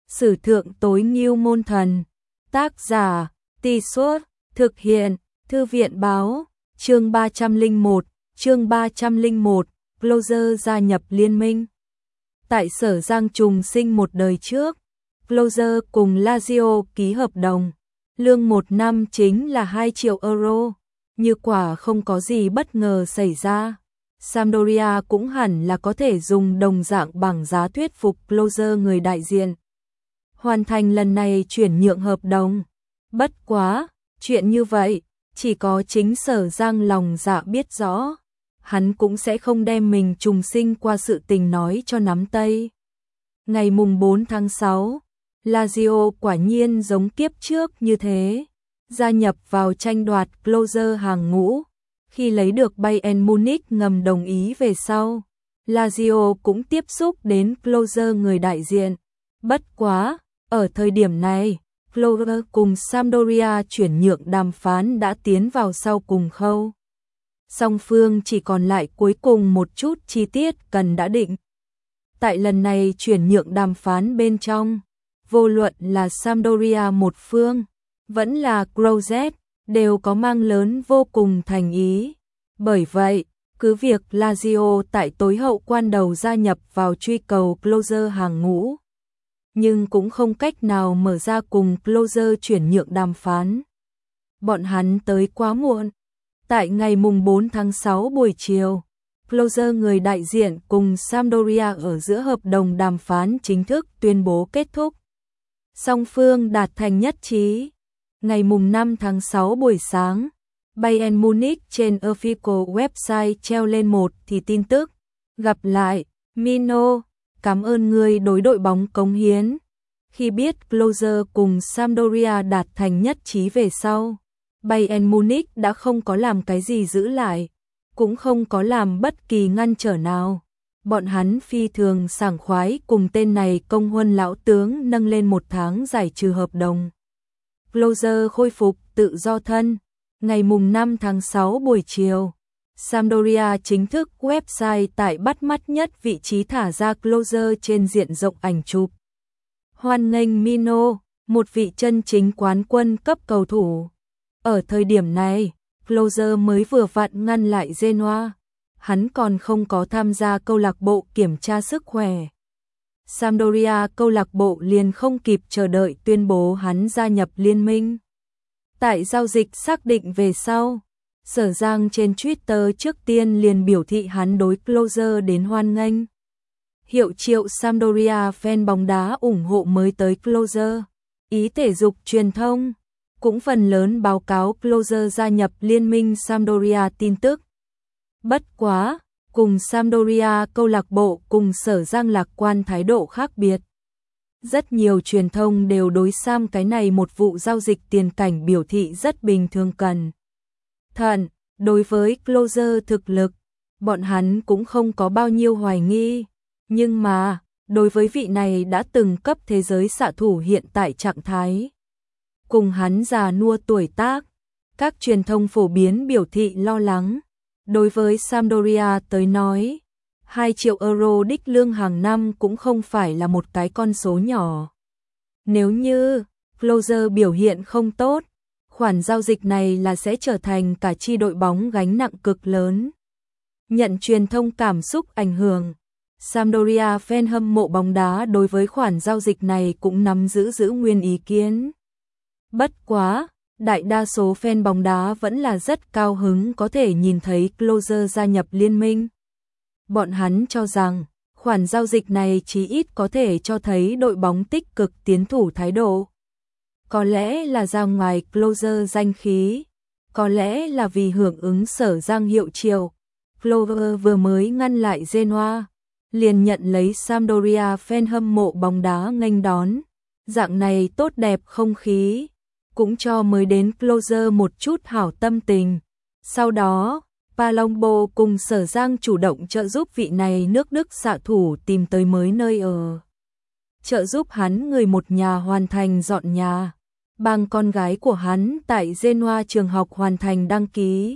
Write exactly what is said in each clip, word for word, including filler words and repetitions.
Sử thượng tối ngưu môn thần. Tác giả, Tì Suốt, thực hiện, Thư viện báo, chương ba trăm lẻ một, chương ba trăm lẻ một, Closer gia nhập liên minh. Tại Sở Giang trùng sinh một đời trước, Closer cùng Lazio ký hợp đồng, lương một năm chính là hai triệu euro, như quả không có gì bất ngờ xảy ra. Sampdoria cũng hẳn là có thể dùng đồng dạng bảng giá thuyết phục Closer người đại diện hoàn thành lần này chuyển nhượng hợp đồng. Bất quá, chuyện như vậy, chỉ có chính Sở Giang lòng dạ biết rõ, hắn cũng sẽ không đem mình trùng sinh qua sự tình nói cho nắm tay. Ngày mùng bốn tháng sáu, Lazio quả nhiên giống kiếp trước như thế, gia nhập vào tranh đoạt Closer hàng ngũ. Khi lấy được Bayern Munich ngầm đồng ý về sau, Lazio cũng tiếp xúc đến Closer người đại diện. Bất quá, ở thời điểm này, Closer cùng Sampdoria chuyển nhượng đàm phán đã tiến vào sau cùng khâu. Song phương chỉ còn lại cuối cùng một chút chi tiết cần đã định. Tại lần này chuyển nhượng đàm phán bên trong, vô luận là Sampdoria một phương, vẫn là Crozet, đều có mang lớn vô cùng thành ý. Bởi vậy, cứ việc Lazio tại tối hậu quan đầu gia nhập vào truy cầu Closer hàng ngũ, nhưng cũng không cách nào mở ra cùng Closer chuyển nhượng đàm phán. Bọn hắn tới quá muộn. Tại ngày mùng bốn tháng sáu buổi chiều, Closer người đại diện cùng Sampdoria ở giữa hợp đồng đàm phán chính thức tuyên bố kết thúc. Song phương đạt thành nhất trí. Ngày mùng năm tháng sáu buổi sáng, Bayern Munich trên official website treo lên một thì tin tức. Gặp lại, Mino, cảm ơn người đối đội bóng cống hiến. Khi biết Closer cùng Sampdoria đạt thành nhất trí về sau, Bayern Munich đã không có làm cái gì giữ lại, cũng không có làm bất kỳ ngăn trở nào. Bọn hắn phi thường sảng khoái cùng tên này công huân lão tướng nâng lên một tháng giải trừ hợp đồng. Closer khôi phục tự do thân. Ngày mùng năm tháng sáu buổi chiều, Sampdoria chính thức website tại bắt mắt nhất vị trí thả ra Closer trên diện rộng ảnh chụp. Hoan nghênh Mino, một vị chân chính quán quân cấp cầu thủ. Ở thời điểm này, Closer mới vừa vặn ngăn lại Genoa. Hắn còn không có tham gia câu lạc bộ kiểm tra sức khỏe. Sampdoria câu lạc bộ liền không kịp chờ đợi tuyên bố hắn gia nhập liên minh. Tại giao dịch xác định về sau, Sở Giang trên Twitter trước tiên liền biểu thị hắn đối Closer đến hoan nghênh. Hiệu triệu Sampdoria fan bóng đá ủng hộ mới tới Closer. Ý thể dục truyền thông cũng phần lớn báo cáo Closer gia nhập liên minh Sampdoria tin tức. Bất quá, cùng Sampdoria câu lạc bộ cùng Sở Giang lạc quan thái độ khác biệt. Rất nhiều truyền thông đều đối Sam cái này một vụ giao dịch tiền cảnh biểu thị rất bình thường cần. Thận, đối với Closer thực lực, bọn hắn cũng không có bao nhiêu hoài nghi. Nhưng mà, đối với vị này đã từng cấp thế giới xạ thủ hiện tại trạng thái, cùng hắn già nua tuổi tác, các truyền thông phổ biến biểu thị lo lắng. Đối với Sampdoria tới nói, hai triệu euro đích lương hàng năm cũng không phải là một cái con số nhỏ. Nếu như Closer biểu hiện không tốt, khoản giao dịch này là sẽ trở thành cả chi đội bóng gánh nặng cực lớn. Nhận truyền thông cảm xúc ảnh hưởng, Sampdoria fan hâm mộ bóng đá đối với khoản giao dịch này cũng nắm giữ giữ nguyên ý kiến. Bất quá, đại đa số fan bóng đá vẫn là rất cao hứng có thể nhìn thấy Closer gia nhập liên minh. Bọn hắn cho rằng, khoản giao dịch này chí ít có thể cho thấy đội bóng tích cực tiến thủ thái độ. Có lẽ là ra ngoài Closer danh khí, có lẽ là vì hưởng ứng Sở Giang hiệu triệu. Closer vừa mới ngăn lại Genoa, liền nhận lấy Sampdoria fan hâm mộ bóng đá nghênh đón. Dạng này tốt đẹp không khí, cũng cho mới đến Closer một chút hảo tâm tình. Sau đó, Palombo cùng Sở Giang chủ động trợ giúp vị này nước Đức xạ thủ tìm tới mới nơi ở. Trợ giúp hắn người một nhà hoàn thành dọn nhà. Bằng con gái của hắn tại Genoa trường học hoàn thành đăng ký.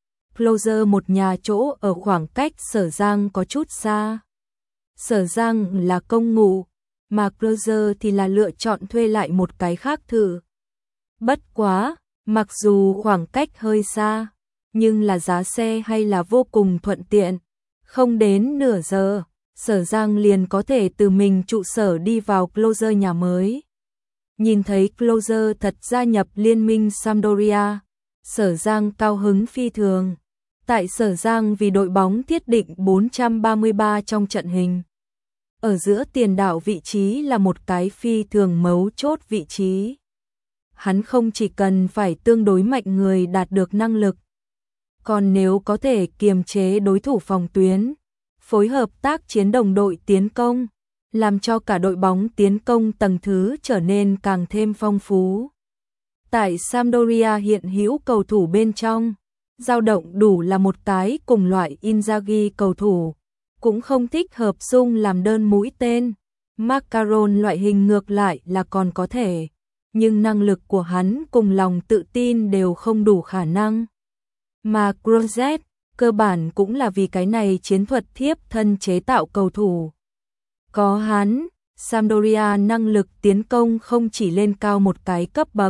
Closer một nhà chỗ ở khoảng cách Sở Giang có chút xa. Sở Giang là công ngụ, mà Closer thì là lựa chọn thuê lại một cái khác thử. Bất quá, mặc dù khoảng cách hơi xa, nhưng là giá xe hay là vô cùng thuận tiện. Không đến nửa giờ, Sở Giang liền có thể từ mình trụ sở đi vào Closer nhà mới. Nhìn thấy Closer thật gia nhập liên minh Sampdoria, Sở Giang cao hứng phi thường. Tại Sở Giang vì đội bóng thiết định bốn trăm ba mươi ba trong trận hình. Ở giữa tiền đạo vị trí là một cái phi thường mấu chốt vị trí. Hắn không chỉ cần phải tương đối mạnh người đạt được năng lực, còn nếu có thể kiềm chế đối thủ phòng tuyến, phối hợp tác chiến đồng đội tiến công, làm cho cả đội bóng tiến công tầng thứ trở nên càng thêm phong phú. Tại Sampdoria hiện hữu cầu thủ bên trong, dao động đủ là một cái cùng loại Inzaghi cầu thủ, cũng không thích hợp dung làm đơn mũi tên. Macaron loại hình ngược lại là còn có thể, nhưng năng lực của hắn cùng lòng tự tin đều không đủ khả năng. Mà Crozet, cơ bản cũng là vì cái này chiến thuật thiếp thân chế tạo cầu thủ. Có hắn, Sampdoria năng lực tiến công không chỉ lên cao một cái cấp bậc.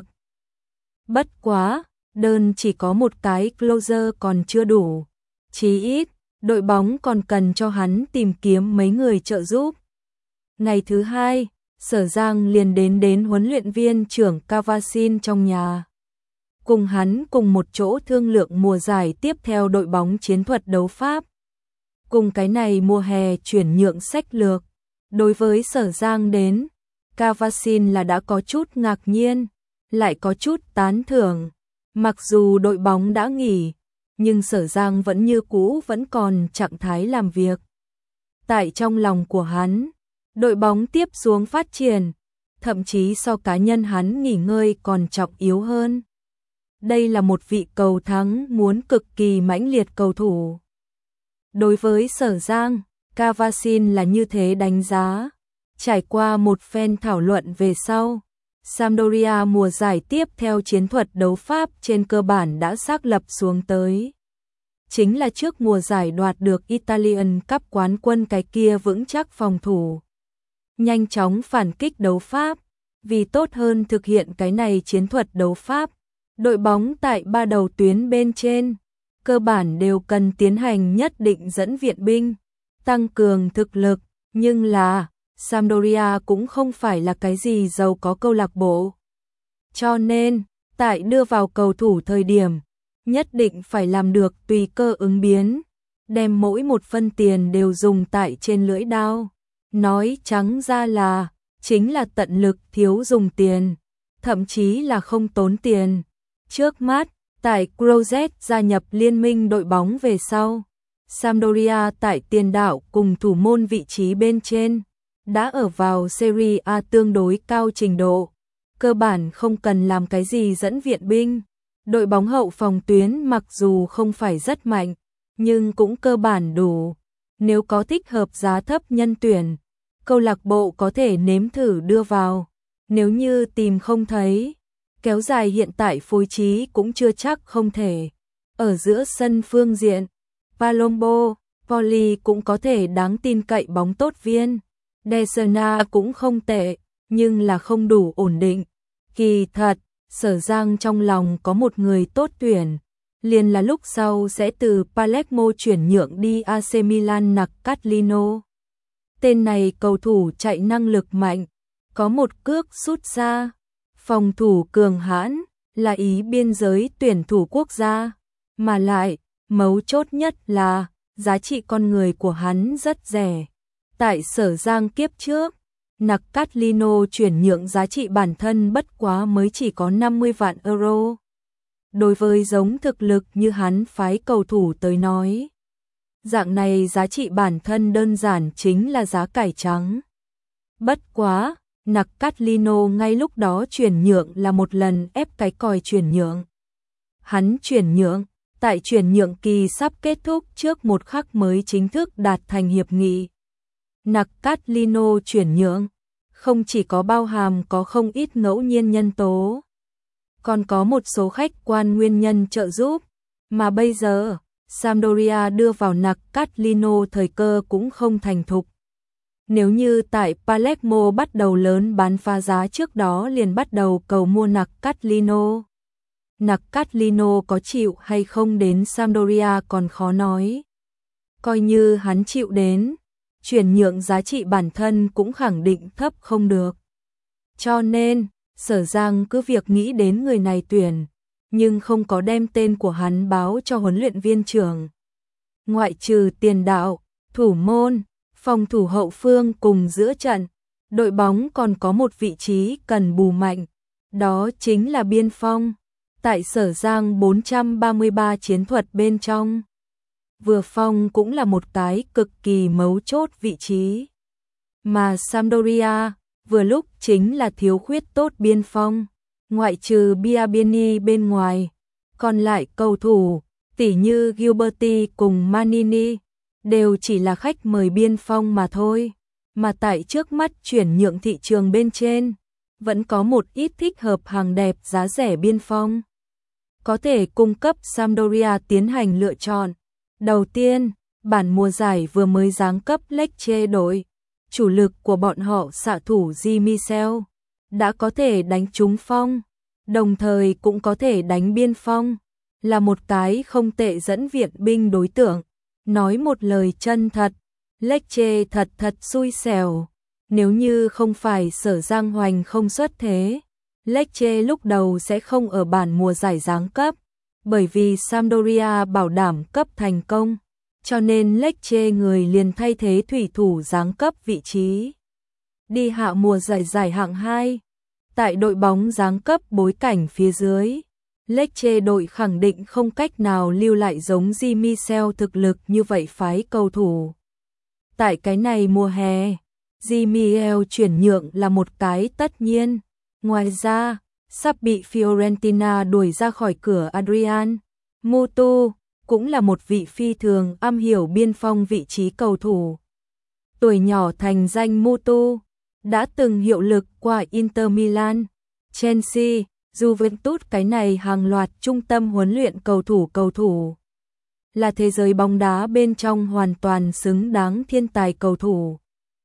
Bất quá, đơn chỉ có một cái Closer còn chưa đủ. Chí ít, đội bóng còn cần cho hắn tìm kiếm mấy người trợ giúp. Ngày thứ hai, Sở Giang liền đến đến huấn luyện viên trưởng Cavasin trong nhà. Cùng hắn cùng một chỗ thương lượng mùa giải tiếp theo đội bóng chiến thuật đấu Pháp. Cùng cái này mùa hè chuyển nhượng sách lược. Đối với Sở Giang đến, Cavasin là đã có chút ngạc nhiên, lại có chút tán thưởng. Mặc dù đội bóng đã nghỉ, nhưng Sở Giang vẫn như cũ vẫn còn trạng thái làm việc. Tại trong lòng của hắn, đội bóng tiếp xuống phát triển, thậm chí so cá nhân hắn nghỉ ngơi còn trọng yếu hơn. Đây là một vị cầu thắng muốn cực kỳ mãnh liệt cầu thủ. Đối với Sở Giang, Cavasin là như thế đánh giá. Trải qua một phen thảo luận về sau, Sampdoria mùa giải tiếp theo chiến thuật đấu Pháp trên cơ bản đã xác lập xuống tới. Chính là trước mùa giải đoạt được Italian Cup quán quân cái kia vững chắc phòng thủ. Nhanh chóng phản kích đấu Pháp, vì tốt hơn thực hiện cái này chiến thuật đấu Pháp. Đội bóng tại ba đầu tuyến bên trên, cơ bản đều cần tiến hành nhất định dẫn viện binh, tăng cường thực lực, nhưng là, Sampdoria cũng không phải là cái gì giàu có câu lạc bộ. Cho nên, tại đưa vào cầu thủ thời điểm, nhất định phải làm được tùy cơ ứng biến, đem mỗi một phân tiền đều dùng tại trên lưỡi dao. Nói trắng ra là, chính là tận lực thiếu dùng tiền, thậm chí là không tốn tiền. Trước mắt, tại Crozet gia nhập liên minh đội bóng về sau, Sampdoria tại tiền đạo cùng thủ môn vị trí bên trên, đã ở vào Serie A tương đối cao trình độ, cơ bản không cần làm cái gì dẫn viện binh. Đội bóng hậu phòng tuyến mặc dù không phải rất mạnh, nhưng cũng cơ bản đủ. Nếu có thích hợp giá thấp nhân tuyển, câu lạc bộ có thể nếm thử đưa vào. Nếu như tìm không thấy, kéo dài hiện tại phối trí cũng chưa chắc không thể. Ở giữa sân phương diện, Palombo, Poli cũng có thể đáng tin cậy bóng tốt viên. Desena cũng không tệ, nhưng là không đủ ổn định. Kỳ thật, Sở Giang trong lòng có một người tốt tuyển, liền là lúc sau sẽ từ Palermo chuyển nhượng đi a xê Milan Naccathlino. Tên này cầu thủ chạy năng lực mạnh, có một cước sút xa, phòng thủ cường hãn, là ý biên giới tuyển thủ quốc gia, mà lại, mấu chốt nhất là, giá trị con người của hắn rất rẻ. Tại Sở Giang kiếp trước, Naccathlino chuyển nhượng giá trị bản thân bất quá mới chỉ có năm mươi vạn euro. Đối với giống thực lực như hắn phái cầu thủ tới nói, dạng này giá trị bản thân đơn giản chính là giá cải trắng. Bất quá, Naccathlino ngay lúc đó chuyển nhượng là một lần ép cái còi chuyển nhượng. Hắn chuyển nhượng, tại chuyển nhượng kỳ sắp kết thúc trước một khắc mới chính thức đạt thành hiệp nghị. Naccathlino chuyển nhượng, không chỉ có bao hàm có không ít ngẫu nhiên nhân tố, còn có một số khách quan nguyên nhân trợ giúp, mà bây giờ, Sampdoria đưa vào Naccathlino thời cơ cũng không thành thục. Nếu như tại Palermo bắt đầu lớn bán phá giá trước đó liền bắt đầu cầu mua Naccatlino. Naccatlino có chịu hay không đến Sampdoria còn khó nói. Coi như hắn chịu đến, chuyển nhượng giá trị bản thân cũng khẳng định thấp không được. Cho nên, Sở Giang cứ việc nghĩ đến người này tuyển, nhưng không có đem tên của hắn báo cho huấn luyện viên trưởng. Ngoại trừ tiền đạo, thủ môn, phòng thủ hậu phương cùng giữa trận, đội bóng còn có một vị trí cần bù mạnh, đó chính là biên phong. Tại Sở Giang bốn trăm ba mươi ba chiến thuật bên trong, vừa phong cũng là một cái cực kỳ mấu chốt vị trí. Mà Sampdoria vừa lúc chính là thiếu khuyết tốt biên phong, ngoại trừ Biabiany bên ngoài, còn lại cầu thủ tỉ như Gilberti cùng Manini đều chỉ là khách mời biên phong mà thôi. Mà tại trước mắt chuyển nhượng thị trường bên trên, vẫn có một ít thích hợp hàng đẹp giá rẻ biên phong, có thể cung cấp Sampdoria tiến hành lựa chọn. Đầu tiên, bản mùa giải vừa mới giáng cấp Lecce đội, chủ lực của bọn họ xạ thủ Di Michel đã có thể đánh trúng phong, đồng thời cũng có thể đánh biên phong, là một cái không tệ dẫn viện binh đối tượng. Nói một lời chân thật, Lecce thật thật xui xẻo, nếu như không phải Sở Giang Hoành không xuất thế, Lecce lúc đầu sẽ không ở bản mùa giải giáng cấp, bởi vì Sampdoria bảo đảm cấp thành công, cho nên Lecce người liền thay thế thủy thủ giáng cấp vị trí. Đi hạ mùa giải giải hạng hai, tại đội bóng giáng cấp bối cảnh phía dưới, Lecce đội khẳng định không cách nào lưu lại giống Di Michel thực lực như vậy phái cầu thủ. Tại cái này mùa hè, Di Michel chuyển nhượng là một cái tất nhiên. Ngoài ra, sắp bị Fiorentina đuổi ra khỏi cửa Adrian Mutu, cũng là một vị phi thường am hiểu biên phong vị trí cầu thủ. Tuổi nhỏ thành danh Mutu, đã từng hiệu lực qua Inter Milan, Chelsea, Juventus, cái này hàng loạt trung tâm huấn luyện cầu thủ cầu thủ. Là thế giới bóng đá bên trong hoàn toàn xứng đáng thiên tài cầu thủ.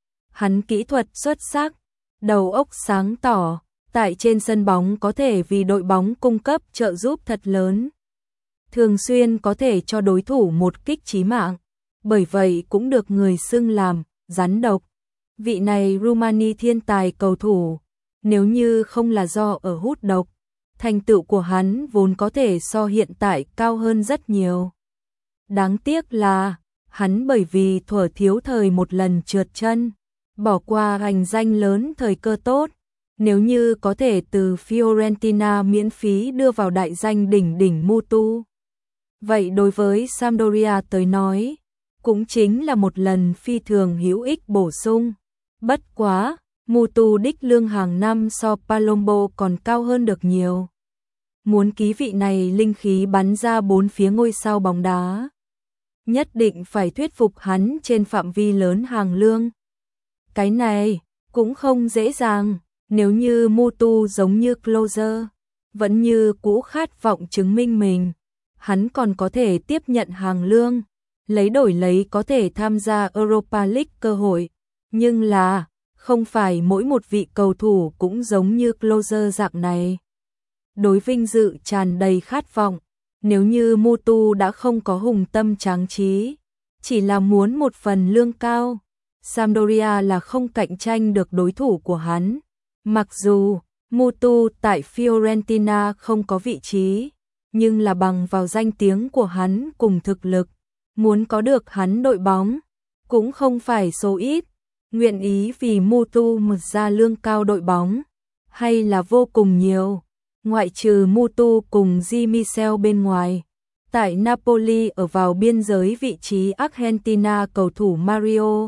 Hắn kỹ thuật xuất sắc, đầu óc sáng tỏ, tại trên sân bóng có thể vì đội bóng cung cấp trợ giúp thật lớn. Thường xuyên có thể cho đối thủ một kích chí mạng, bởi vậy cũng được người xưng làm rắn độc. Vị này Rumani thiên tài cầu thủ, nếu như không là do ở hút độc, thành tựu của hắn vốn có thể so hiện tại cao hơn rất nhiều. Đáng tiếc là, hắn bởi vì thuở thiếu thời một lần trượt chân, bỏ qua hành danh lớn thời cơ tốt. Nếu như có thể từ Fiorentina miễn phí đưa vào đại danh đỉnh đỉnh Mutu, vậy đối với Sampdoria tới nói, cũng chính là một lần phi thường hữu ích bổ sung. Bất quá, Mutu đích lương hàng năm so Palombo còn cao hơn được nhiều. Muốn ký vị này linh khí bắn ra bốn phía ngôi sao bóng đá, nhất định phải thuyết phục hắn trên phạm vi lớn hàng lương. Cái này cũng không dễ dàng. Nếu như Mutu giống như Closer, vẫn như cũ khát vọng chứng minh mình, hắn còn có thể tiếp nhận hàng lương, lấy đổi lấy có thể tham gia Europa League cơ hội. Nhưng là, không phải mỗi một vị cầu thủ cũng giống như Closer dạng này. Đối vinh dự tràn đầy khát vọng, nếu như Mutu đã không có hùng tâm tráng trí, chỉ là muốn một phần lương cao, Sampdoria là không cạnh tranh được đối thủ của hắn. Mặc dù Mutu tại Fiorentina không có vị trí, nhưng là bằng vào danh tiếng của hắn cùng thực lực, muốn có được hắn đội bóng cũng không phải số ít. Nguyện ý vì Mutu một ra lương cao đội bóng hay là vô cùng nhiều. Ngoại trừ Mutu cùng Di Michel bên ngoài, tại Napoli ở vào biên giới vị trí Argentina cầu thủ Mario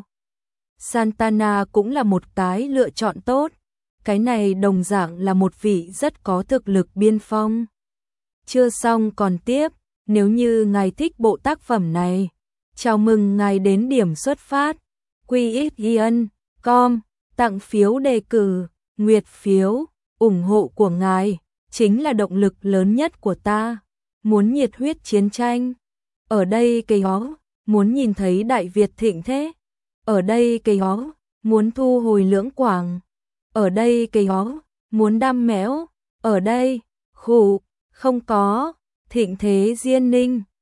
Santana cũng là một cái lựa chọn tốt. Cái này đồng dạng là một vị rất có thực lực biên phong. Chưa xong còn tiếp, nếu như ngài thích bộ tác phẩm này, chào mừng ngài đến điểm xuất phát quy ích ion chấm com, tặng phiếu đề cử, nguyệt phiếu, ủng hộ của ngài chính là động lực lớn nhất của ta. Muốn nhiệt huyết chiến tranh, ở đây cây ó, muốn nhìn thấy Đại Việt thịnh thế, ở đây cây ó, muốn thu hồi Lưỡng Quảng. Ở đây cây ó, muốn đam méo, ở đây, khụ, không có, Thịnh Thế Diên Ninh.